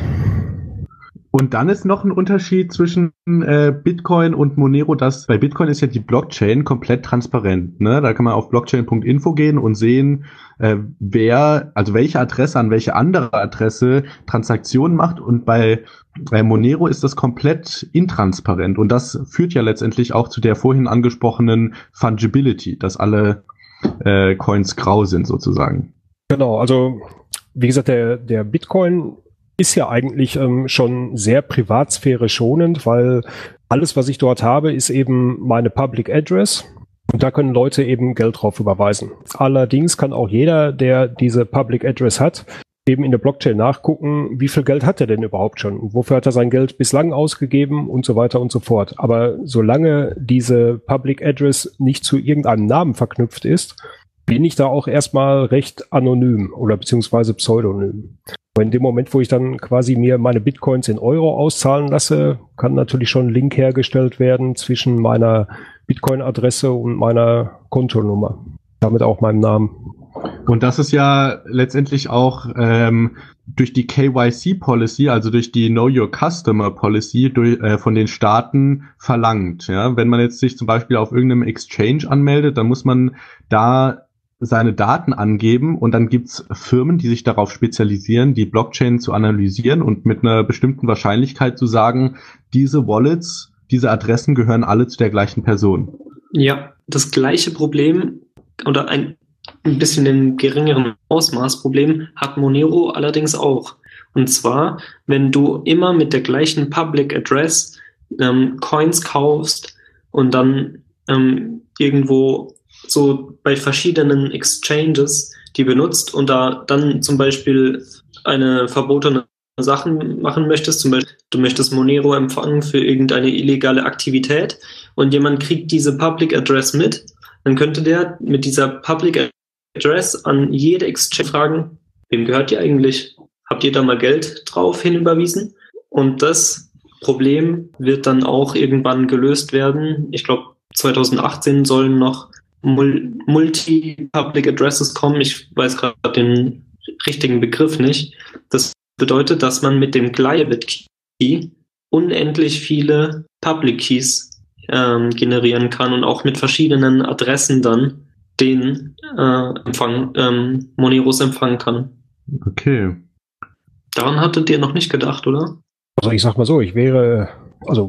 Und dann ist noch ein Unterschied zwischen äh, Bitcoin und Monero, dass bei Bitcoin ist ja die Blockchain komplett transparent. Ne? Da kann man auf blockchain Punkt info gehen und sehen, äh, wer, also welche Adresse an welche andere Adresse Transaktionen macht. Und bei, bei Monero ist das komplett intransparent. Und das führt ja letztendlich auch zu der vorhin angesprochenen Fungibility, dass alle äh, Coins grau sind sozusagen. Genau, also wie gesagt, der, der Bitcoin ist ja eigentlich ähm, schon sehr Privatsphäre schonend, weil alles, was ich dort habe, ist eben meine Public Address und da können Leute eben Geld drauf überweisen. Allerdings kann auch jeder, der diese Public Address hat, eben in der Blockchain nachgucken, wie viel Geld hat er denn überhaupt schon und wofür hat er sein Geld bislang ausgegeben und so weiter und so fort. Aber solange diese Public Address nicht zu irgendeinem Namen verknüpft ist, bin ich da auch erstmal recht anonym oder beziehungsweise pseudonym. Aber in dem Moment, wo ich dann quasi mir meine Bitcoins in Euro auszahlen lasse, kann natürlich schon ein Link hergestellt werden zwischen meiner Bitcoin-Adresse und meiner Kontonummer. Damit auch meinem Namen. Und das ist ja letztendlich auch ähm, durch die K Y C-Policy, also durch die Know Your Customer Policy durch, äh, von den Staaten verlangt. Ja? Wenn man jetzt sich zum Beispiel auf irgendeinem Exchange anmeldet, dann muss man da seine Daten angeben und dann gibt's Firmen, die sich darauf spezialisieren, die Blockchain zu analysieren und mit einer bestimmten Wahrscheinlichkeit zu sagen, diese Wallets, diese Adressen gehören alle zu der gleichen Person. Ja, das gleiche Problem oder ein ein bisschen in geringeren Ausmaß Problem hat Monero allerdings auch. Und zwar, wenn du immer mit der gleichen Public Address ähm, Coins kaufst und dann ähm, irgendwo so bei verschiedenen Exchanges die benutzt und da dann zum Beispiel eine verbotene Sachen machen möchtest, zum Beispiel du möchtest Monero empfangen für irgendeine illegale Aktivität und jemand kriegt diese Public Address mit, dann könnte der mit dieser Public Address an jede Exchange fragen, wem gehört die eigentlich? Habt ihr da mal Geld drauf hinüberwiesen? Und das Problem wird dann auch irgendwann gelöst werden. Ich glaube, zwanzig achtzehn sollen noch Mul- Multi-Public Addresses kommen. Ich weiß gerade den richtigen Begriff nicht. Das bedeutet, dass man mit dem Glyabit Key unendlich viele Public Keys ähm, generieren kann und auch mit verschiedenen Adressen dann den äh, Empfang, ähm, Moneros empfangen kann. Okay. Daran hattet ihr noch nicht gedacht, oder? Also ich sag mal so, ich wäre, also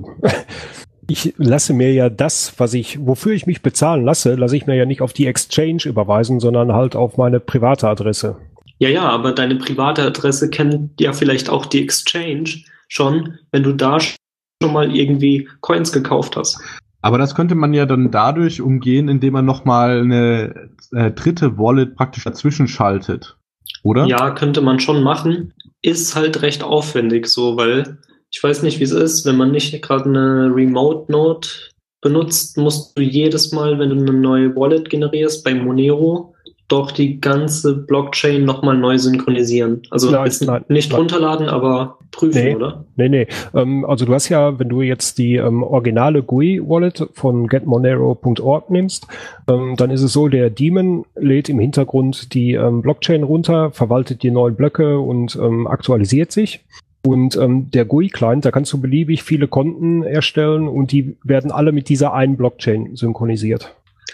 ich lasse mir ja das, was ich, wofür ich mich bezahlen lasse, lasse ich mir ja nicht auf die Exchange überweisen, sondern halt auf meine private Adresse. Ja, ja, aber deine private Adresse kennt ja vielleicht auch die Exchange schon, wenn du da schon mal irgendwie Coins gekauft hast. Aber das könnte man ja dann dadurch umgehen, indem man nochmal eine äh, dritte Wallet praktisch dazwischen schaltet, oder? Ja, könnte man schon machen. Ist halt recht aufwendig so, weil ich weiß nicht, wie es ist, wenn man nicht gerade eine Remote Node benutzt, musst du jedes Mal, wenn du eine neue Wallet generierst bei Monero, doch die ganze Blockchain nochmal neu synchronisieren. Also Nein, jetzt nein, nicht nein. runterladen, aber prüfen, Nee, oder? nee, nee. Ähm, also du hast ja, wenn du jetzt die ähm, originale G U I-Wallet von get monero punkt org nimmst, ähm, dann ist es so, der Daemon lädt im Hintergrund die ähm, Blockchain runter, verwaltet die neuen Blöcke und ähm, aktualisiert sich. Und ähm, der G U I-Client, da kannst du beliebig viele Konten erstellen und die werden alle mit dieser einen Blockchain synchronisiert.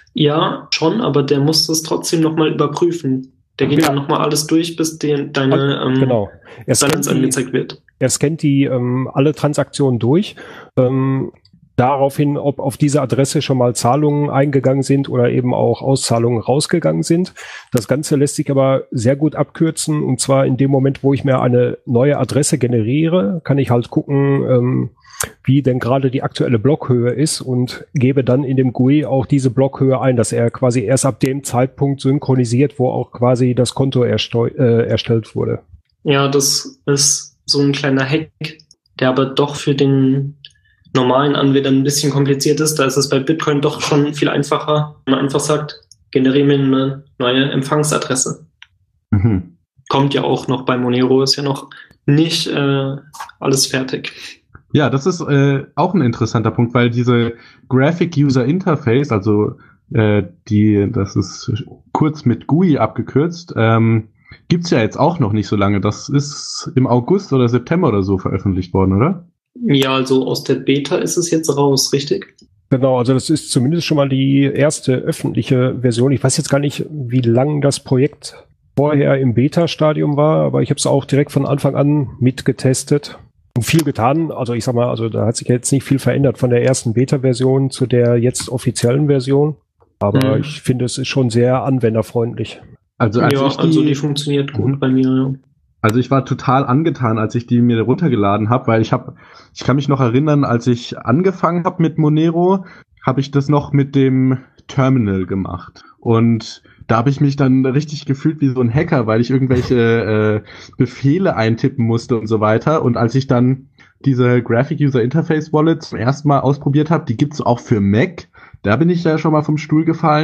Ja, schon, aber der muss das trotzdem nochmal überprüfen. Der geht Ja. dann nochmal alles durch, bis die, deine ähm, Genau. Er Balance scannt die, angezeigt wird. er scannt die ähm, alle Transaktionen durch. Ähm, daraufhin, ob auf diese Adresse schon mal Zahlungen eingegangen sind oder eben auch Auszahlungen rausgegangen sind. Das Ganze lässt sich aber sehr gut abkürzen. Und zwar in dem Moment, wo ich mir eine neue Adresse generiere, kann ich halt gucken, ähm, wie denn gerade die aktuelle Blockhöhe ist und gebe dann in dem G U I auch diese Blockhöhe ein, dass er quasi erst ab dem Zeitpunkt synchronisiert, wo auch quasi das Konto ersteu- äh, erstellt wurde. Ja, das ist so ein kleiner Hack, der aber doch für den normalen Anwender ein bisschen kompliziert ist. Da ist es bei Bitcoin doch schon viel einfacher, wenn man einfach sagt, generiere mir eine neue Empfangsadresse. Mhm. Kommt ja auch noch bei Monero, ist ja noch nicht äh, alles fertig. Ja, das ist äh, auch ein interessanter Punkt, weil diese Graphic User Interface, also äh, die, das ist kurz mit G U I abgekürzt, ähm, gibt's ja jetzt auch noch nicht so lange. Das ist im August oder September oder so veröffentlicht worden, oder? Ja, also aus der Beta ist es jetzt raus, richtig? Genau, also das ist zumindest schon mal die erste öffentliche Version. Ich weiß jetzt gar nicht, wie lang das Projekt vorher im Beta-Stadium war, aber ich habe es auch direkt von Anfang an mitgetestet. Und viel getan, also ich sag mal, also da hat sich jetzt nicht viel verändert von der ersten Beta-Version zu der jetzt offiziellen Version. Aber Mhm. ich finde, es ist schon sehr anwenderfreundlich. Also als Ja, ich die, also die funktioniert gut Mhm. bei mir. Ja. Also ich war total angetan, als ich die mir runtergeladen habe, weil ich habe, ich kann mich noch erinnern, als ich angefangen habe mit Monero, habe ich das noch mit dem Terminal gemacht. Und da habe ich mich dann richtig gefühlt wie so ein Hacker, weil ich irgendwelche äh, Befehle eintippen musste und so weiter. Und als ich dann diese Graphic User Interface Wallet zum ersten Mal ausprobiert habe, die gibt's auch für Mac. Da bin ich ja schon mal vom Stuhl gefallen.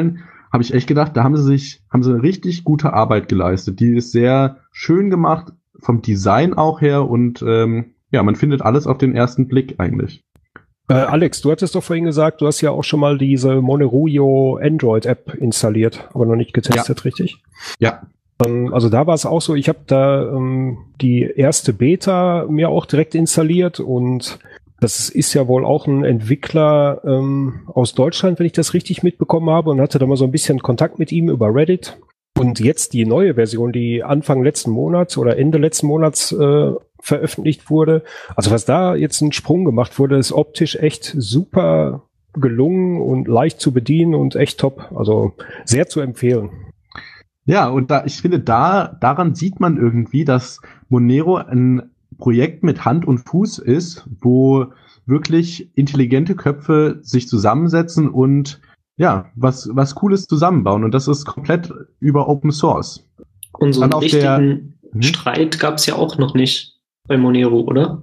habe ich echt gedacht, da haben sie sich, haben sie eine richtig gute Arbeit geleistet. Die ist sehr schön gemacht, vom Design auch her und ähm, ja, man findet alles auf den ersten Blick eigentlich. Äh, Alex, du hattest doch vorhin gesagt, du hast ja auch schon mal diese Monerujo Android-App installiert, aber noch nicht getestet, ja. Richtig? Ja. Ähm, also da war es auch so, ich habe da ähm, die erste Beta mir auch direkt installiert und das ist ja wohl auch ein Entwickler ähm, aus Deutschland, wenn ich das richtig mitbekommen habe, und hatte da mal so ein bisschen Kontakt mit ihm über Reddit. Und jetzt die neue Version, die Anfang letzten Monats oder Ende letzten Monats äh, veröffentlicht wurde. Also was da jetzt ein Sprung gemacht wurde, ist optisch echt super gelungen und leicht zu bedienen und echt top. Also sehr zu empfehlen. Ja, und da, ich finde, da daran sieht man irgendwie, dass Monero ein Projekt mit Hand und Fuß ist, wo wirklich intelligente Köpfe sich zusammensetzen und ja, was was Cooles zusammenbauen. Und das ist komplett über Open Source. Und so einen richtigen der, Streit gab es ja auch noch nicht bei Monero, oder?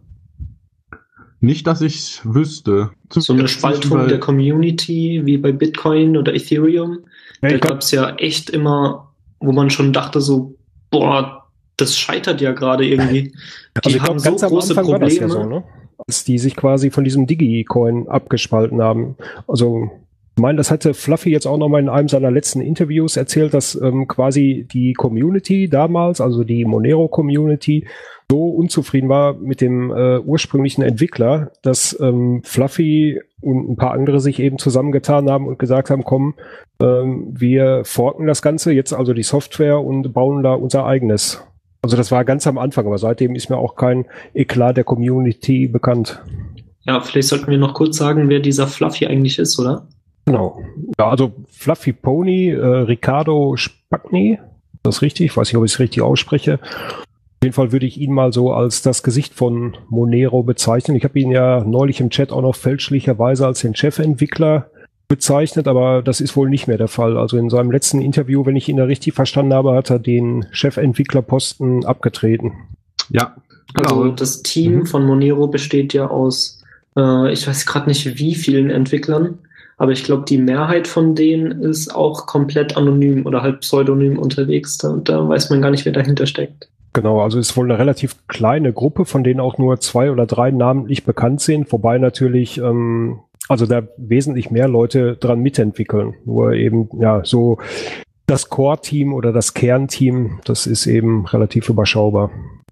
Nicht, dass ich wüsste. So eine Spaltung der Community wie bei Bitcoin oder Ethereum. Ja, da gab es ja echt immer, wo man schon dachte so, boah, das scheitert ja gerade irgendwie. Die also haben glaub, so große Probleme. War das ja so, ne? Als die sich quasi von diesem Digi-Coin abgespalten haben. Also ich meine, das hatte Fluffy jetzt auch nochmal in einem seiner letzten Interviews erzählt, dass ähm, quasi die Community damals, also die Monero-Community, so unzufrieden war mit dem äh, ursprünglichen Entwickler, dass ähm, Fluffy und ein paar andere sich eben zusammengetan haben und gesagt haben, komm, ähm, wir forken das Ganze, jetzt also die Software und bauen da unser eigenes. Also das war ganz am Anfang, aber seitdem ist mir auch kein Eklat der Community bekannt. Ja, vielleicht sollten wir noch kurz sagen, wer dieser Fluffy eigentlich ist, oder? Genau. Ja, also Fluffy Pony, äh, Riccardo Spagni, das ist richtig, ich weiß nicht, ob ich es richtig ausspreche. Auf jeden Fall würde ich ihn mal so als das Gesicht von Monero bezeichnen. Ich habe ihn ja neulich im Chat auch noch fälschlicherweise als den Chefentwickler bezeichnet, aber das ist wohl nicht mehr der Fall. Also in seinem letzten Interview, wenn ich ihn da richtig verstanden habe, hat er den Chefentwicklerposten abgetreten. Ja, genau. Also das Team mhm. von Monero besteht ja aus, äh, ich weiß gerade nicht wie vielen Entwicklern, aber ich glaube, die Mehrheit von denen ist auch komplett anonym oder halt pseudonym unterwegs. Da, da weiß man gar nicht, wer dahinter steckt. Genau, also ist wohl eine relativ kleine Gruppe, von denen auch nur zwei oder drei namentlich bekannt sind, wobei natürlich ähm, also da wesentlich mehr Leute dran mitentwickeln. Nur eben, ja, so das Core-Team oder das Kernteam, das ist eben relativ überschaubar.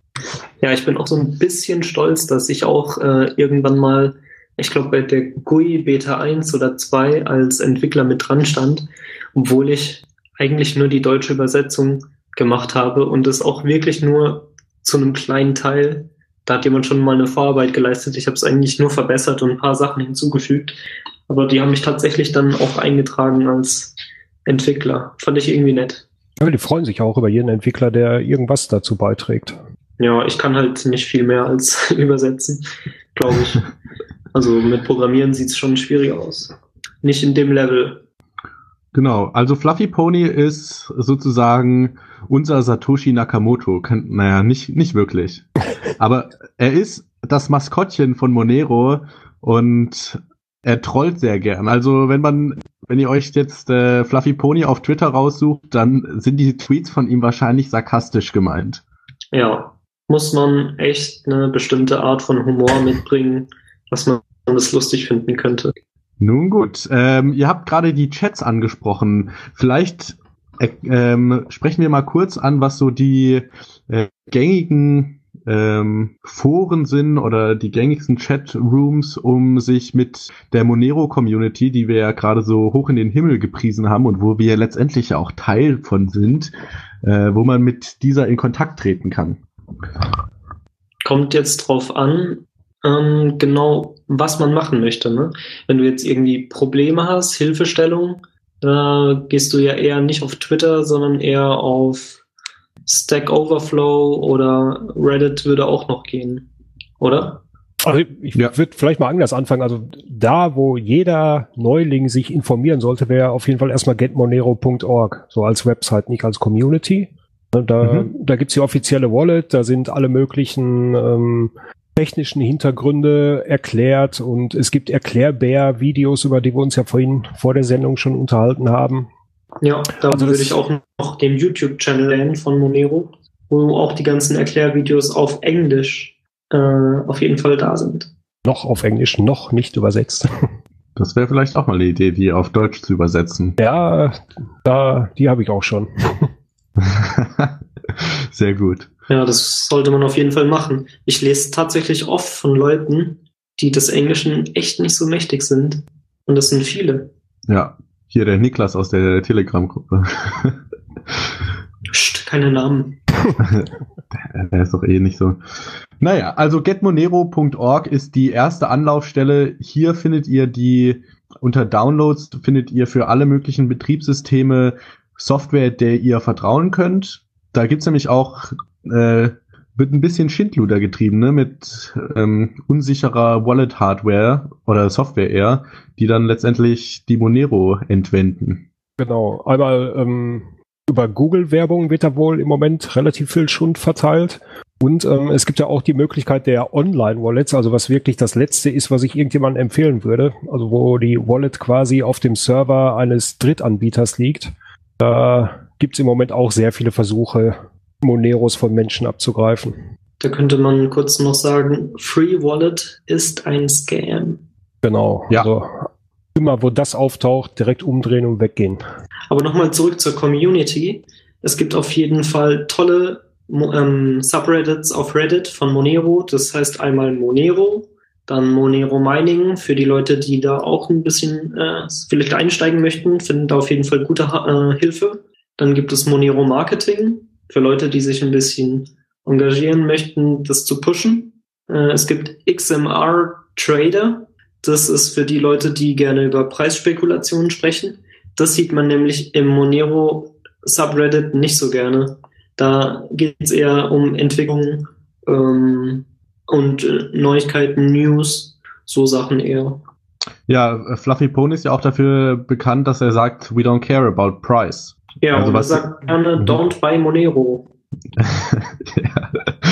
Ja, ich bin auch so ein bisschen stolz, dass ich auch äh, irgendwann mal, ich glaube bei der G U I Beta eins oder zwei als Entwickler mit dran stand, obwohl ich eigentlich nur die deutsche Übersetzung gemacht habe und es auch wirklich nur zu einem kleinen Teil. Da hat jemand schon mal eine Vorarbeit geleistet. Ich habe es eigentlich nur verbessert und ein paar Sachen hinzugefügt. Aber die haben mich tatsächlich dann auch eingetragen als Entwickler. Fand ich irgendwie nett. Ja, die freuen sich auch über jeden Entwickler, der irgendwas dazu beiträgt. Ja, ich kann halt nicht viel mehr als übersetzen, glaube ich. Also mit Programmieren sieht es schon schwierig aus. Nicht in dem Level. Genau, also Fluffy Pony ist sozusagen unser Satoshi Nakamoto. Naja, nicht, nicht wirklich. Aber er ist das Maskottchen von Monero und er trollt sehr gern. Also wenn man, wenn ihr euch jetzt äh, Fluffy Pony auf Twitter raussucht, dann sind die Tweets von ihm wahrscheinlich sarkastisch gemeint. Ja, muss man echt eine bestimmte Art von Humor mitbringen, dass man das lustig finden könnte. Nun gut, ähm, ihr habt gerade die Chats angesprochen. Vielleicht äh, ähm, sprechen wir mal kurz an, was so die äh, gängigen ähm, Foren sind oder die gängigsten Chatrooms, um sich mit der Monero-Community, die wir ja gerade so hoch in den Himmel gepriesen haben und wo wir letztendlich ja auch Teil von sind, äh, wo man mit dieser in Kontakt treten kann. Kommt jetzt drauf an, ähm, genau was man machen möchte. Ne? Wenn du jetzt irgendwie Probleme hast, Hilfestellung, äh, gehst du ja eher nicht auf Twitter, sondern eher auf Stack Overflow oder Reddit würde auch noch gehen, oder? Also ich ja. würde vielleicht mal anders anfangen. Also da, wo jeder Neuling sich informieren sollte, wäre auf jeden Fall erstmal get monero punkt org, so als Website, nicht als Community. Da, mhm. da gibt's die offizielle Wallet, da sind alle möglichen ähm, technischen Hintergründe erklärt und es gibt Erklärbär-Videos, über die wir uns ja vorhin vor der Sendung schon unterhalten haben. Ja, da Also würde das- ich auch noch den YouTube-Channel nennen von Monero, wo auch die ganzen Erklärvideos auf Englisch äh, auf jeden Fall da sind. Noch auf Englisch, noch nicht übersetzt. Das wäre vielleicht auch mal eine Idee, die auf Deutsch zu übersetzen. Ja, da, die habe ich auch schon. Sehr gut. Ja, das sollte man auf jeden Fall machen. Ich lese tatsächlich oft von Leuten, die des Englischen echt nicht so mächtig sind. Und das sind viele. Ja, hier der Niklas aus der Telegram-Gruppe. Psst, keine Namen. Der ist doch eh nicht so. Naja, also get monero punkt org ist die erste Anlaufstelle. Hier findet ihr die, unter Downloads findet ihr für alle möglichen Betriebssysteme Software, der ihr vertrauen könnt. Da gibt's nämlich auch, äh, wird ein bisschen Schindluder getrieben, ne, mit ähm, unsicherer Wallet-Hardware oder Software eher, die dann letztendlich die Monero entwenden. Genau. Einmal ähm, über Google-Werbung wird da wohl im Moment relativ viel Schund verteilt. Und ähm, es gibt ja auch die Möglichkeit der Online-Wallets, also was wirklich das Letzte ist, was ich irgendjemandem empfehlen würde. Also wo die Wallet quasi auf dem Server eines Drittanbieters liegt. Da gibt's im Moment auch sehr viele Versuche, Moneros von Menschen abzugreifen. Da könnte man kurz noch sagen, Free Wallet ist ein Scam. Genau. Ja. Also immer, wo das auftaucht, direkt umdrehen und weggehen. Aber nochmal zurück zur Community. Es gibt auf jeden Fall tolle ähm, Subreddits auf Reddit von Monero. Das heißt einmal Monero, dann Monero Mining für die Leute, die da auch ein bisschen äh, vielleicht einsteigen möchten, finden da auf jeden Fall gute äh, Hilfe. Dann gibt es Monero Marketing für Leute, die sich ein bisschen engagieren möchten, das zu pushen. Äh, es gibt X M R Trader. Das ist für die Leute, die gerne über Preisspekulationen sprechen. Das sieht man nämlich im Monero Subreddit nicht so gerne. Da geht es eher um Entwicklung ähm, und äh, Neuigkeiten, News, so Sachen eher. Ja, Fluffy Pony ist ja auch dafür bekannt, dass er sagt, we don't care about price. Ja, Also und was- er sagt gerne, Mhm. don't buy Monero. ja.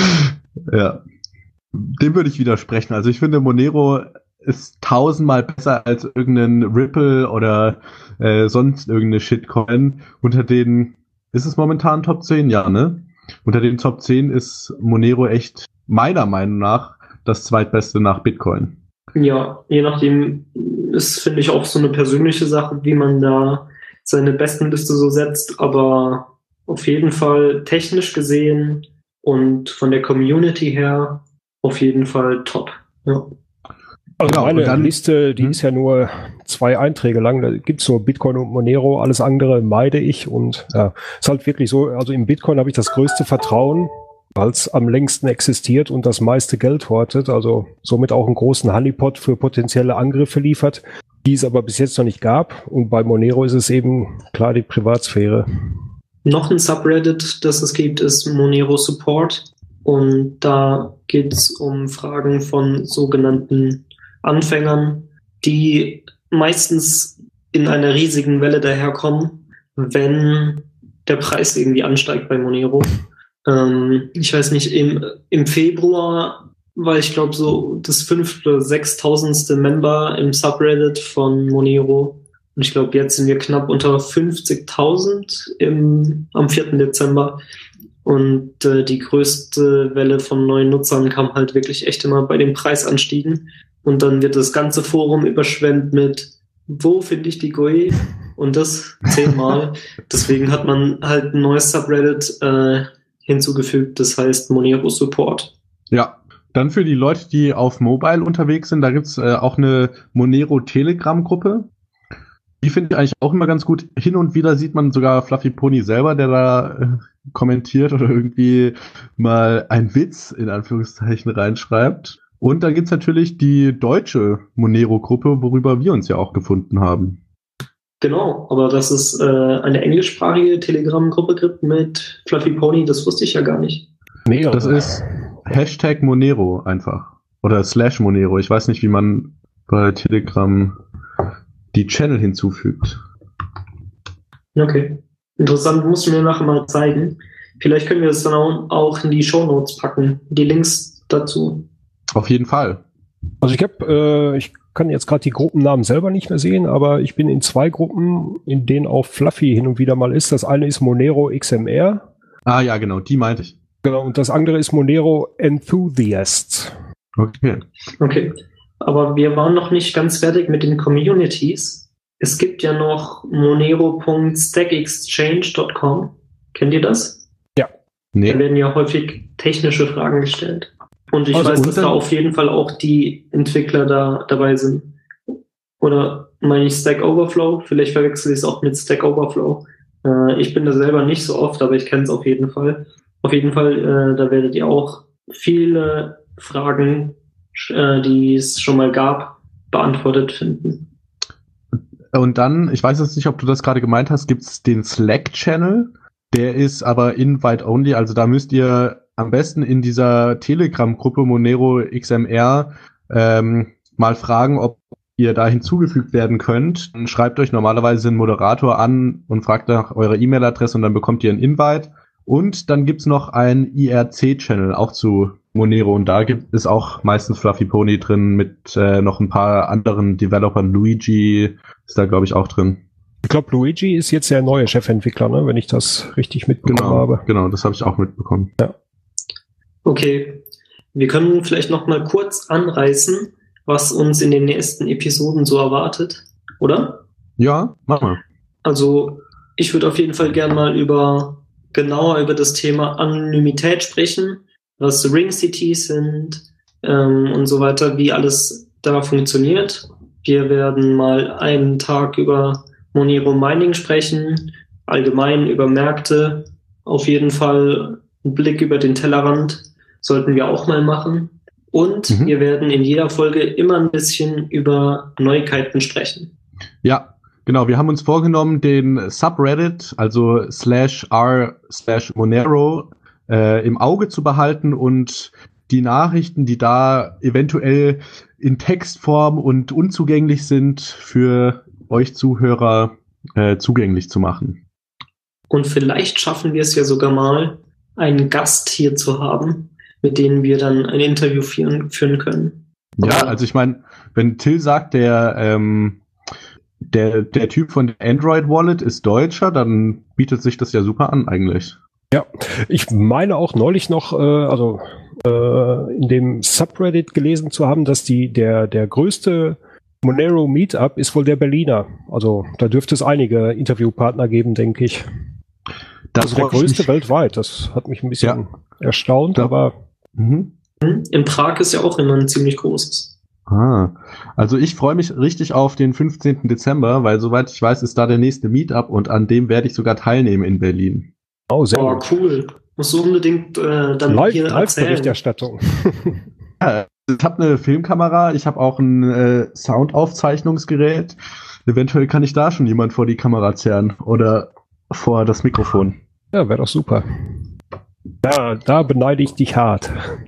ja. Dem würde ich widersprechen. Also ich finde, Monero ist tausendmal besser als irgendein Ripple oder äh, sonst irgendeine Shitcoin. Unter den, ist es momentan Top zehn? Ja, ne? Unter den Top zehn ist Monero echt meiner Meinung nach das zweitbeste nach Bitcoin. Ja, je nachdem ist, finde ich, auch so eine persönliche Sache, wie man da seine Bestenliste so setzt, aber auf jeden Fall technisch gesehen und von der Community her auf jeden Fall top. Ja. Also Genau, meine und dann- Liste, die Hm? ist ja nur zwei Einträge lang. Da gibt's nur Bitcoin und Monero. Alles andere meide ich. Und ja, ist halt wirklich so, also im Bitcoin habe ich das größte Vertrauen, weil es am längsten existiert und das meiste Geld hortet. Also somit auch einen großen Honeypot für potenzielle Angriffe liefert, die es aber bis jetzt noch nicht gab. Und bei Monero ist es eben klar die Privatsphäre. Noch ein Subreddit, das es gibt, ist Monero Support. Und da geht es um Fragen von sogenannten Anfängern, die meistens in einer riesigen Welle daherkommen, wenn der Preis irgendwie ansteigt bei Monero. Ähm, ich weiß nicht, im, im Februar war ich glaube so das fünfte oder sechstausendste Member im Subreddit von Monero. Und ich glaube, jetzt sind wir knapp unter fünfzigtausend im, am vierten Dezember. Und äh, die größte Welle von neuen Nutzern kam halt wirklich echt immer bei den Preisanstiegen. Und dann wird das ganze Forum überschwemmt mit, wo finde ich die G U I? Und das zehnmal. Deswegen hat man halt ein neues Subreddit äh, hinzugefügt, das heißt Monero Support. Ja, dann für die Leute, die auf Mobile unterwegs sind, da gibt's äh, auch eine Monero Telegram-Gruppe. Die finde ich eigentlich auch immer ganz gut. Hin und wieder sieht man sogar Fluffy Pony selber, der da äh, kommentiert oder irgendwie mal einen Witz in Anführungszeichen reinschreibt. Und dann gibt's natürlich die deutsche Monero-Gruppe, worüber wir uns ja auch gefunden haben. Genau, aber dass es äh, eine englischsprachige Telegram-Gruppe gibt mit Fluffy Pony, das wusste ich ja gar nicht. Mehrere. Das ist Hashtag Monero einfach. Oder slash Monero. Ich weiß nicht, wie man bei Telegram die Channel hinzufügt. Okay. Interessant, musst du mir nachher mal zeigen. Vielleicht können wir es dann auch in die Shownotes packen, die Links dazu. Auf jeden Fall. Also ich habe, äh, ich kann jetzt gerade die Gruppennamen selber nicht mehr sehen, aber ich bin in zwei Gruppen, in denen auch Fluffy hin und wieder mal ist. Das eine ist Monero X M R. Ah ja, genau, die meinte ich. Genau, und das andere ist Monero Enthusiasts. Okay. Okay. Aber wir waren noch nicht ganz fertig mit den Communities. Es gibt ja noch monero punkt stack exchange punkt com. Kennt ihr das? Ja. Nee. Da werden ja häufig technische Fragen gestellt. Und ich Also weiß, dass unter- da auf jeden Fall auch die Entwickler da dabei sind. Oder meine ich Stack Overflow? Vielleicht verwechsel ich es auch mit Stack Overflow. Äh, ich bin da selber nicht so oft, aber ich kenne es auf jeden Fall. Auf jeden Fall, äh, da werdet ihr auch viele Fragen, äh, die es schon mal gab, beantwortet finden. Und dann, ich weiß jetzt nicht, ob du das gerade gemeint hast, gibt's den Slack-Channel. Der ist aber Invite-only, also da müsst ihr am besten in dieser Telegram-Gruppe Monero X M R ähm, mal fragen, ob ihr da hinzugefügt werden könnt. Dann schreibt euch normalerweise einen Moderator an und fragt nach eurer E-Mail-Adresse und dann bekommt ihr einen Invite. Und dann gibt's noch einen I R C-Channel, auch zu Monero. Und da gibt es auch meistens Fluffy Pony drin mit äh, noch ein paar anderen Developern. Luigi ist da, glaube ich, auch drin. Ich glaube, Luigi ist jetzt der neue Chefentwickler, ne? Wenn ich das richtig mitbekommen Genau, habe. genau, das habe ich auch mitbekommen. Ja. Okay, wir können vielleicht noch mal kurz anreißen, was uns in den nächsten Episoden so erwartet, oder? Ja, mach mal. Also ich würde auf jeden Fall gern mal über genauer über das Thema Anonymität sprechen, was Ring Cities sind ähm, und so weiter, wie alles da funktioniert. Wir werden mal einen Tag über Monero Mining sprechen, allgemein über Märkte, auf jeden Fall einen Blick über den Tellerrand sollten wir auch mal machen. Und Mhm. wir werden in jeder Folge immer ein bisschen über Neuigkeiten sprechen. Ja, genau. Wir haben uns vorgenommen, den Subreddit, also slash r slash Monero, äh, im Auge zu behalten und die Nachrichten, die da eventuell in Textform und unzugänglich sind, für euch Zuhörer äh, zugänglich zu machen. Und vielleicht schaffen wir es ja sogar mal, einen Gast hier zu haben, mit dem wir dann ein Interview führen, führen können. Ja, Aber- also ich meine, wenn Till sagt, der ähm, der der Typ von der Android Wallet ist Deutscher, dann bietet sich das ja super an eigentlich. Ich meine auch neulich noch, äh, also äh, in dem Subreddit gelesen zu haben, dass die der der größte Monero Meetup ist wohl der Berliner. Also da dürfte es einige Interviewpartner geben, denke ich. Das Also der freut mich. größte weltweit. Das hat mich ein bisschen Ja. erstaunt, Ja. aber Mhm. In Prag ist ja auch immer ein ziemlich großes. Ah, also ich freue mich richtig auf den fünfzehnten Dezember, weil soweit ich weiß, ist da der nächste Meetup und an dem werde ich sogar teilnehmen in Berlin. oh, sehr Oh, gut. cool. Musst du unbedingt äh, dann Live, hier erzählen. Live-Berichterstattung. Ja, ich habe eine Filmkamera, ich habe auch ein äh, Soundaufzeichnungsgerät. Eventuell kann ich da schon jemand vor die Kamera zerren oder vor das Mikrofon. Ja, wäre doch super. Ja, da beneide ich dich hart.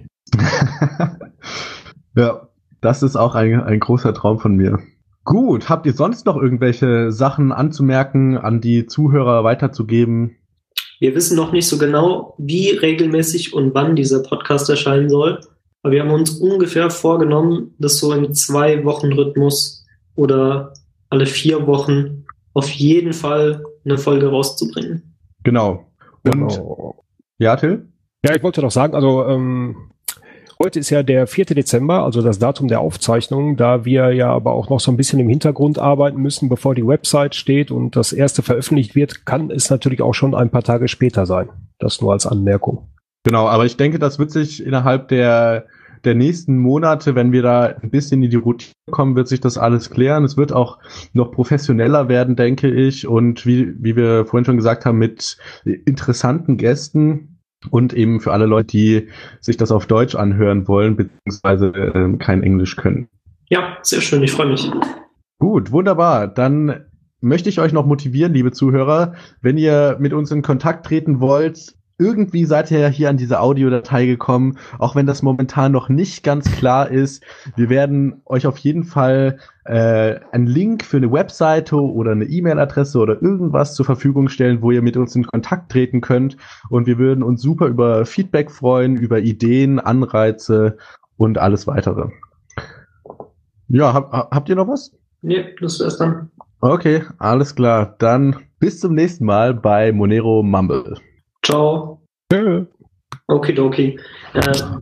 Ja, das ist auch ein, ein großer Traum von mir. Gut, habt ihr sonst noch irgendwelche Sachen anzumerken, an die Zuhörer weiterzugeben? Wir wissen noch nicht so genau, wie regelmäßig und wann dieser Podcast erscheinen soll. Aber wir haben uns ungefähr vorgenommen, das so im Zwei-Wochen-Rhythmus oder alle vier Wochen auf jeden Fall eine Folge rauszubringen. Genau. Und Genau. ja, Till? Ja, ich wollte noch sagen, also ähm, heute ist ja der vierte Dezember, also das Datum der Aufzeichnung, da wir ja aber auch noch so ein bisschen im Hintergrund arbeiten müssen, bevor die Website steht und das erste veröffentlicht wird, kann es natürlich auch schon ein paar Tage später sein. Das nur als Anmerkung. Genau, aber ich denke, das wird sich innerhalb der, der nächsten Monate, wenn wir da ein bisschen in die Routine kommen, wird sich das alles klären. Es wird auch noch professioneller werden, denke ich. Und wie, wie wir vorhin schon gesagt haben, mit interessanten Gästen und eben für alle Leute, die sich das auf Deutsch anhören wollen, beziehungsweise äh, kein Englisch können. Ja, sehr schön, ich freue mich. Gut, wunderbar. Dann möchte ich euch noch motivieren, liebe Zuhörer, wenn ihr mit uns in Kontakt treten wollt. Irgendwie seid ihr ja hier an diese Audiodatei gekommen, auch wenn das momentan noch nicht ganz klar ist. Wir werden euch auf jeden Fall äh, einen Link für eine Webseite oder eine E-Mail-Adresse oder irgendwas zur Verfügung stellen, wo ihr mit uns in Kontakt treten könnt. Und wir würden uns super über Feedback freuen, über Ideen, Anreize und alles weitere. Ja, hab, habt ihr noch was? Nee, das wär's dann. Okay, alles klar. Dann bis zum nächsten Mal bei Monero Mumble. Ciao. Tschö. Okidoki. Äh,